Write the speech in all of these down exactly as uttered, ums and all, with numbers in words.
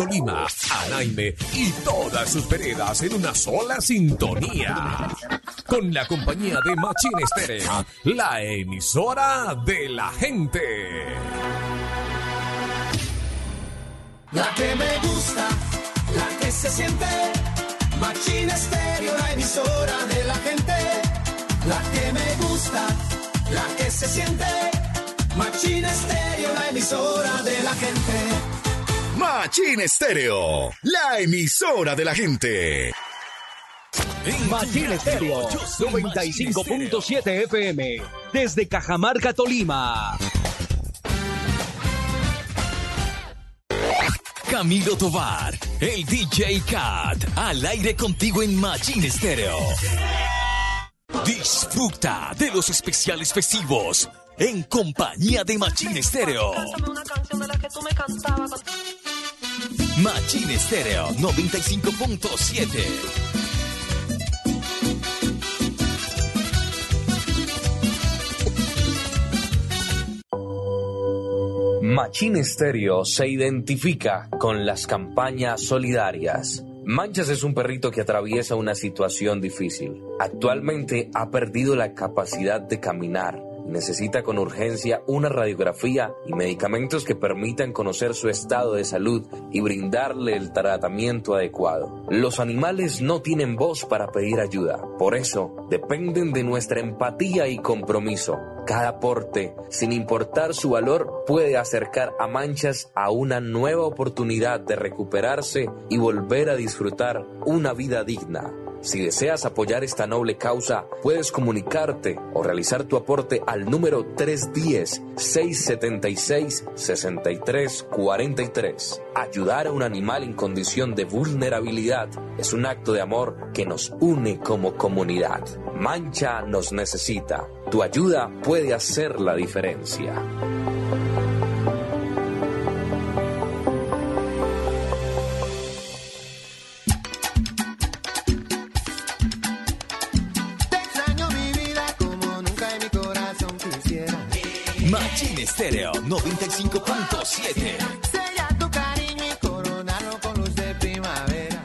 Tolima, Anaime y todas sus veredas en una sola sintonía. Con la compañía de Machine Estéreo, la emisora de la gente. La que me gusta, la que se siente. Machine Estéreo, la emisora de la gente. La que me gusta, la que se siente. Machine Estéreo, la emisora de la gente. Machine Estéreo, la emisora de la gente. Machine Estéreo, noventa y cinco punto siete F M, desde Cajamarca, Tolima. Camilo Tovar, el D J Cat, al aire contigo en Machine Estéreo. Disfruta de los especiales festivos en compañía de Machine Estéreo. Machine Estéreo noventa y cinco punto siete. Machine Estéreo se identifica con las campañas solidarias. Manchas es un perrito que atraviesa una situación difícil. Actualmente ha perdido la capacidad de caminar. Necesita con urgencia una radiografía y medicamentos que permitan conocer su estado de salud y brindarle el tratamiento adecuado. Los animales no tienen voz para pedir ayuda, por eso dependen de nuestra empatía y compromiso. Cada aporte, sin importar su valor, puede acercar a Manchas a una nueva oportunidad de recuperarse y volver a disfrutar una vida digna. Si deseas apoyar esta noble causa, puedes comunicarte o realizar tu aporte al número tres uno cero, seis siete seis, seis tres cuatro tres. Ayudar a un animal en condición de vulnerabilidad es un acto de amor que nos une como comunidad. Mancha nos necesita. Tu ayuda puede hacer la diferencia. Machine Estéreo noventa y cinco punto siete. Sella tu cariño y coronarlo con luz de primavera.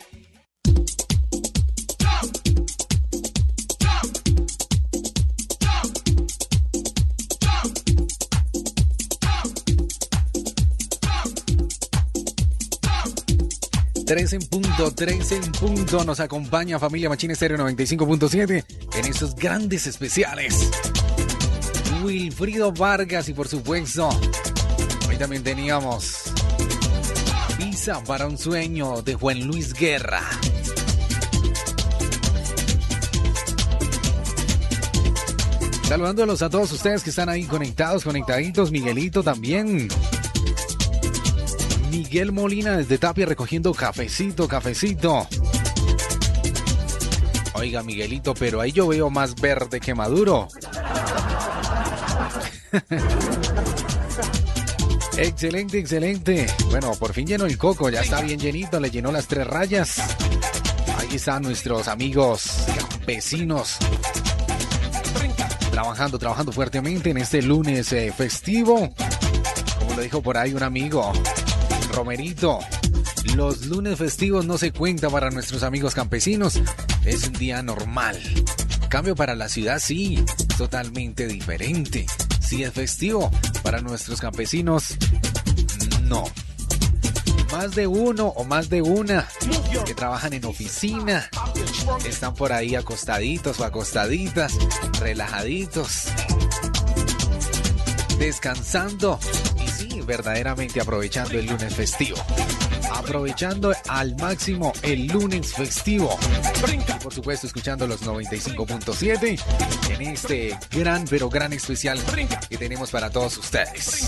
Tres en punto, tres en punto. Nos acompaña familia Machine Estéreo noventa y cinco punto siete en estos grandes especiales. Wilfrido Vargas y por supuesto hoy también teníamos Visa para un sueño de Juan Luis Guerra. Saludándolos a todos ustedes que están ahí conectados, conectaditos. Miguelito también. Miguel Molina desde Tapia recogiendo cafecito, cafecito. Oiga, Miguelito, pero ahí yo veo más verde que maduro. Excelente, excelente. Bueno, por fin llenó el coco, ya está bien llenito, le llenó las tres rayas. Ahí están nuestros amigos campesinos trabajando, trabajando fuertemente en este lunes eh, festivo. Como lo dijo por ahí un amigo, Romerito, los lunes festivos no se cuentan para nuestros amigos campesinos, es un día normal. En cambio para la ciudad sí, totalmente diferente. Si es festivo, para nuestros campesinos, no. Más de uno o más de una que trabajan en oficina, están por ahí acostaditos o acostaditas, relajaditos, descansando y sí, verdaderamente aprovechando el lunes festivo. Aprovechando al máximo el lunes festivo. Y por supuesto escuchando los noventa y cinco punto siete en este gran pero gran especial que tenemos para todos ustedes.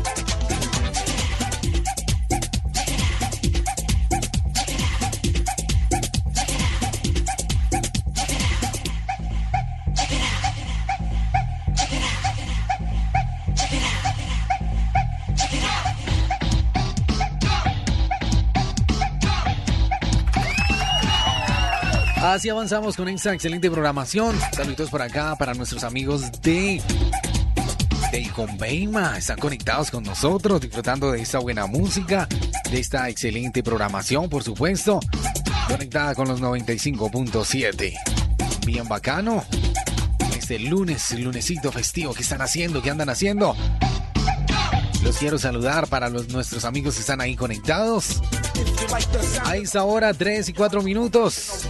Así avanzamos con esta excelente programación. Saludos por acá para nuestros amigos de de Conveima están conectados con nosotros, disfrutando de esta buena música, de esta excelente programación, por supuesto, conectada con los noventa y cinco punto siete. Bien bacano. Este lunes, lunesito festivo, ¿qué están haciendo? ¿Qué andan haciendo? Los quiero saludar para los, nuestros amigos que están ahí conectados. A esta hora, tres y cuatro minutos.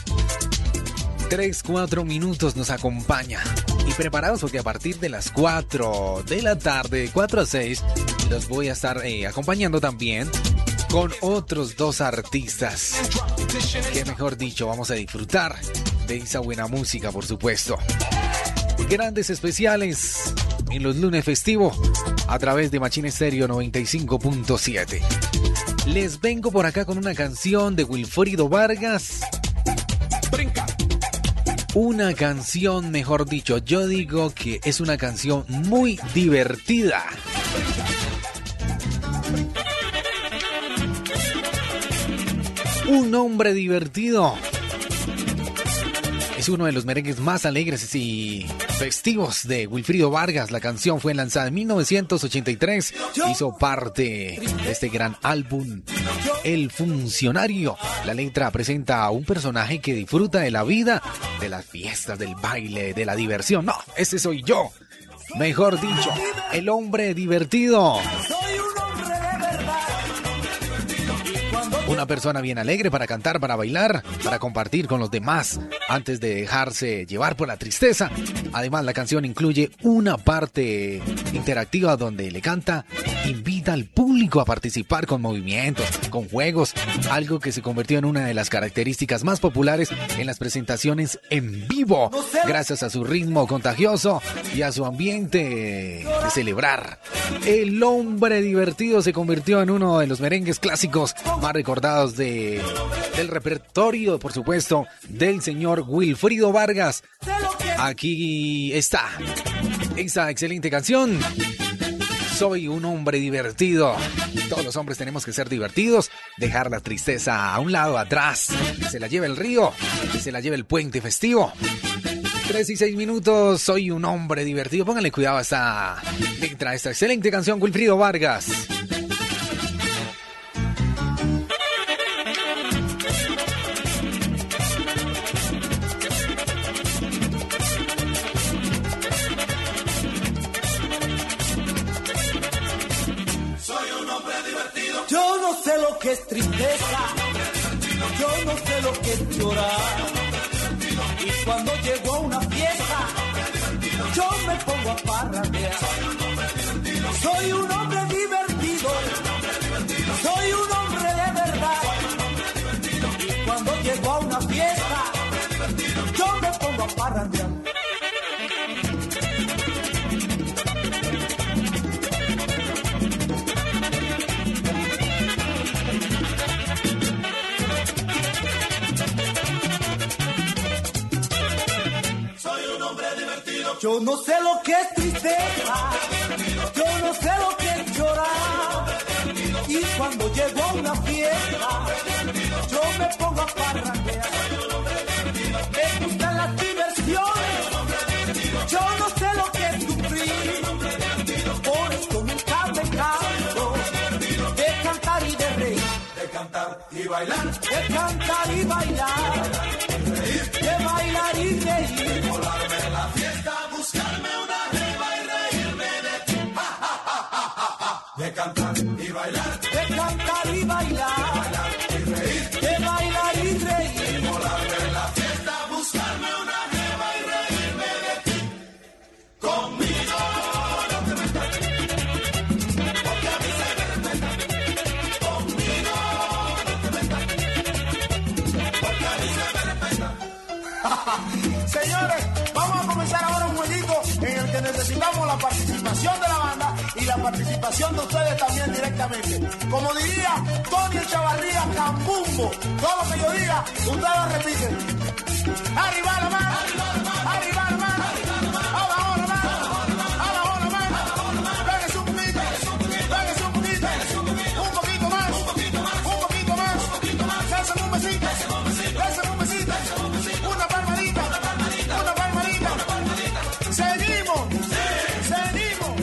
tres, cuatro minutos nos acompaña. Y preparados porque a partir de las cuatro de la tarde, cuatro a seis, los voy a estar eh, acompañando también con otros dos artistas. Que mejor dicho, vamos a disfrutar de esa buena música, por supuesto. Grandes especiales en los lunes festivos a través de Machine Estéreo noventa y cinco punto siete. Les vengo por acá con una canción de Wilfrido Vargas. Brinca. Una canción, mejor dicho, yo digo que es una canción muy divertida. Un hombre divertido. Es uno de los merengues más alegres y festivos de Wilfrido Vargas. La canción fue lanzada en mil novecientos ochenta y tres. Hizo parte de este gran álbum, El Funcionario. La letra presenta a un personaje que disfruta de la vida, de las fiestas, del baile, de la diversión. No, ese soy yo. Mejor dicho, el hombre divertido. Una persona bien alegre para cantar, para bailar, para compartir con los demás antes de dejarse llevar por la tristeza. Además, la canción incluye una parte interactiva donde le canta, invita al público a participar con movimientos, con juegos, algo que se convirtió en una de las características más populares en las presentaciones en vivo, gracias a su ritmo contagioso y a su ambiente de celebrar. El hombre divertido se convirtió en uno de los merengues clásicos más recordados de, del repertorio, por supuesto, del señor Wilfrido Vargas. Aquí está esa excelente canción. Soy un hombre divertido. Todos los hombres tenemos que ser divertidos, dejar la tristeza a un lado, atrás, que se la lleve el río, que se la lleve el puente festivo. Tres y seis minutos, soy un hombre divertido. Pónganle cuidado a esta letra, a esta excelente canción, Wilfrido Vargas. Yo no sé lo que es tristeza, yo no sé lo que es llorar. Y cuando llego a una fiesta, yo me pongo a parrandear. Soy un hombre divertido, soy un hombre de verdad. Y cuando llego a una fiesta, yo me pongo a parrandear. Yo no sé lo que es tristeza, yo no sé lo que es llorar. Y cuando llego a una fiesta, yo me pongo a parrandear. Me gustan las diversiones, yo no sé lo que es sufrir. Por eso nunca me canso de cantar y de reír. De cantar y bailar, de cantar y bailar, de bailar y reír. Volarme en la fiesta, buscarme una jeva y reírme de ti. Ja, ja, ja, ja, ja, ja. De cantar y bailar, de cantar y bailar, bailar y reír, de bailar y reír. Volarme en la fiesta, buscarme una jeva y reírme de ti. Conmigo no te metas, porque a mí se me respeta. Conmigo no te metas, porque a mí se me respeta. Señores, vamos a comenzar ahora un jueguito en el que necesitamos la participación de la banda y la participación de ustedes también directamente. Como diría Tony Chavarría, Cambumbo, todo lo que yo diga, ustedes lo repiten. Arriba la mano, arriba la mano, abajo la mano, abajo la mano, pégase un poquito, pégase un poquito, un poquito más, un poquito más, se hacen un besito, se hacen un besito, una palmadita, una palmadita, seguimos, seguimos.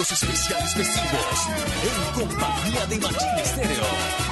los especiales festivos en compañía de Machín Estéreo.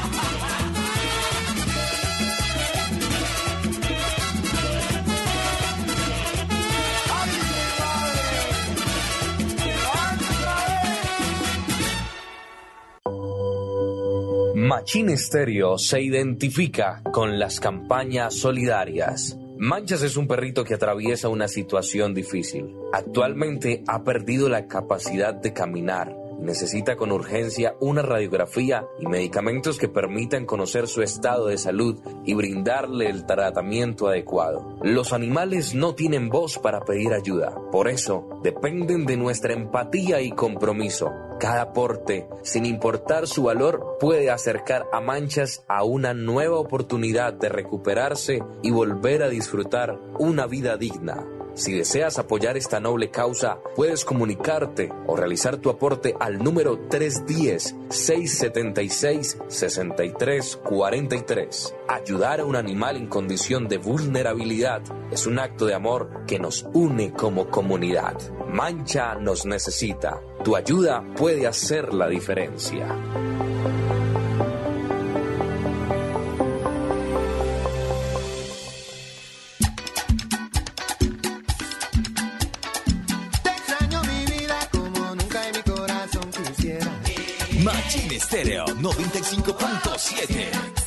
Machín Estéreo se identifica con las campañas solidarias. Manchas es un perrito que atraviesa una situación difícil. Actualmente ha perdido la capacidad de caminar. Necesita con urgencia una radiografía y medicamentos que permitan conocer su estado de salud y brindarle el tratamiento adecuado. Los animales no tienen voz para pedir ayuda, por eso dependen de nuestra empatía y compromiso. Cada aporte, sin importar su valor, puede acercar a Manchas a una nueva oportunidad de recuperarse y volver a disfrutar una vida digna. Si deseas apoyar esta noble causa, puedes comunicarte o realizar tu aporte al número tres uno cero, seis siete seis, seis tres cuatro tres. Ayudar a un animal en condición de vulnerabilidad es un acto de amor que nos une como comunidad. Mancha nos necesita. Tu ayuda puede hacer la diferencia. Machín Estéreo noventa y cinco punto siete.